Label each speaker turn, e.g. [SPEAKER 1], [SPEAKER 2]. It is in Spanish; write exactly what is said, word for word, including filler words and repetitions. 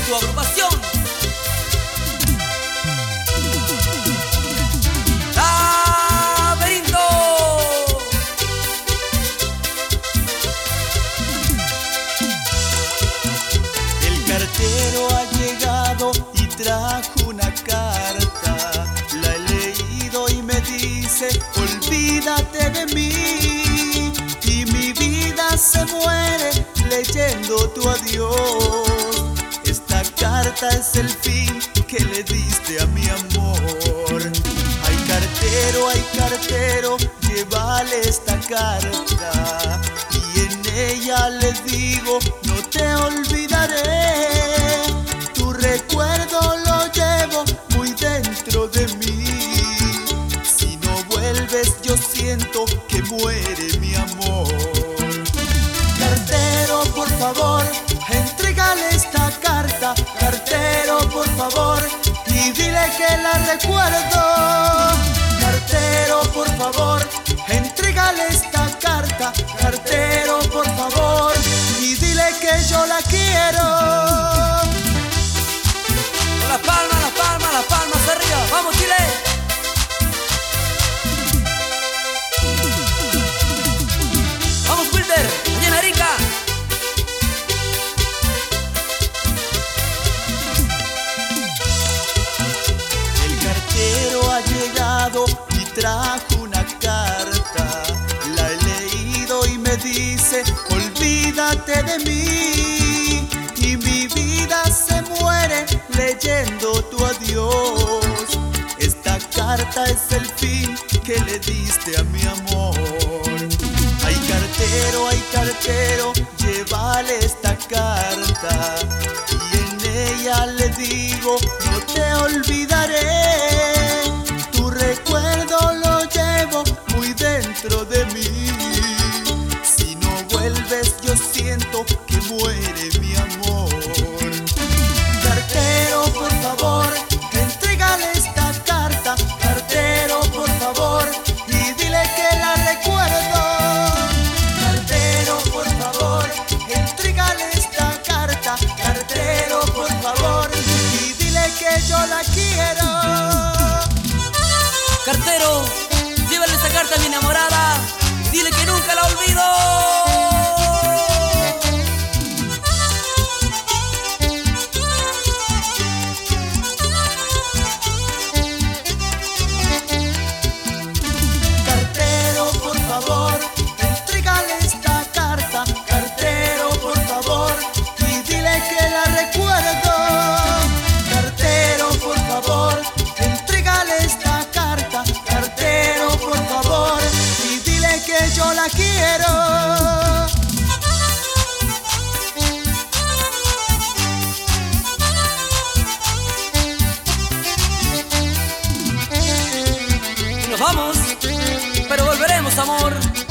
[SPEAKER 1] tu agrupación Laberinto.
[SPEAKER 2] El cartero ha llegado y trajo una carta. La he leído y me dice: olvídate de mí. Y mi vida se muere leyendo tu adiós. Esta carta es el fin que le diste a mi amor. Ay cartero, ay cartero, llévale esta carta. Y en ella le digo: no te olvidaré. Tu recuerdo lo llevo muy dentro de mí. Si no vuelves yo siento que muere mi amor. Cartero, por favor, entrégale esta carta. Cartero, por favor, y dile que la recuerdo. Cartero, por favor, entrégale esta carta. Cartero, por favor, y dile que yo la quiero.
[SPEAKER 1] Con las palmas, las palmas, las palmas arriba. ¡Vamos, Chile! ¡Vamos, Wilder! ¡Allá en Arica!
[SPEAKER 2] El cartero ha llegado y trajo una carta. La he leído y me dice: olvídate de mí. Y mi vida se muere leyendo tu adiós. Esta carta es el fin que le diste a mi amor. Ay cartero, ay cartero, llévale esta carta. Y en ella le digo: no te olvidaré. Tu recuerdo lo llevo muy dentro de mí. Si no vuelves yo siento que muere mi amor. Cartero, por favor, entrégale esta carta. Cartero, por favor, y dile que la recuerdo. Cartero, por favor, entrégale esta carta. Cartero, por favor, y dile que yo la quiero.
[SPEAKER 1] Cartero, llévale esa carta a mi enamorada. Dile que nunca la olvido.
[SPEAKER 2] Cartero, por favor, entrégale esta carta. Cartero, por favor, y dile que la recuerdo. Cartero, por favor, entrégale esta carta. Cartero, por favor, y dile que yo la quiero.
[SPEAKER 1] Y nos vamos, pero volveremos, amor.